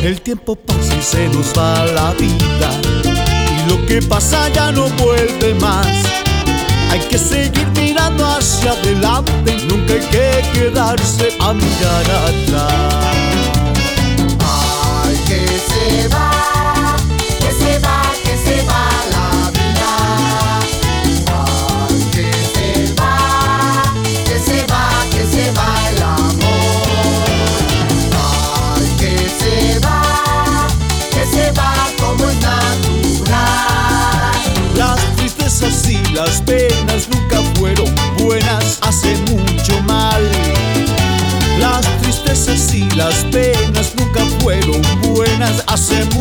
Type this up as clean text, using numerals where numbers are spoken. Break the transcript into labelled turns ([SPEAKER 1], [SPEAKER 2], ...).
[SPEAKER 1] El tiempo pasa y se nos va la vida, y lo que pasa ya no vuelve más. Hay que seguir mirando hacia adelante, nunca hay que quedarse a mirar atrás.
[SPEAKER 2] Ay, que se va, que se va, que se va la vida. Ay, que se va, que se va, que se va el amor. Ay, que se va como es natural.
[SPEAKER 1] Las tristezas y las penas nunca fueron buenas, hace mucho mal. Las tristezas y las penas nunca fueron buenas, hace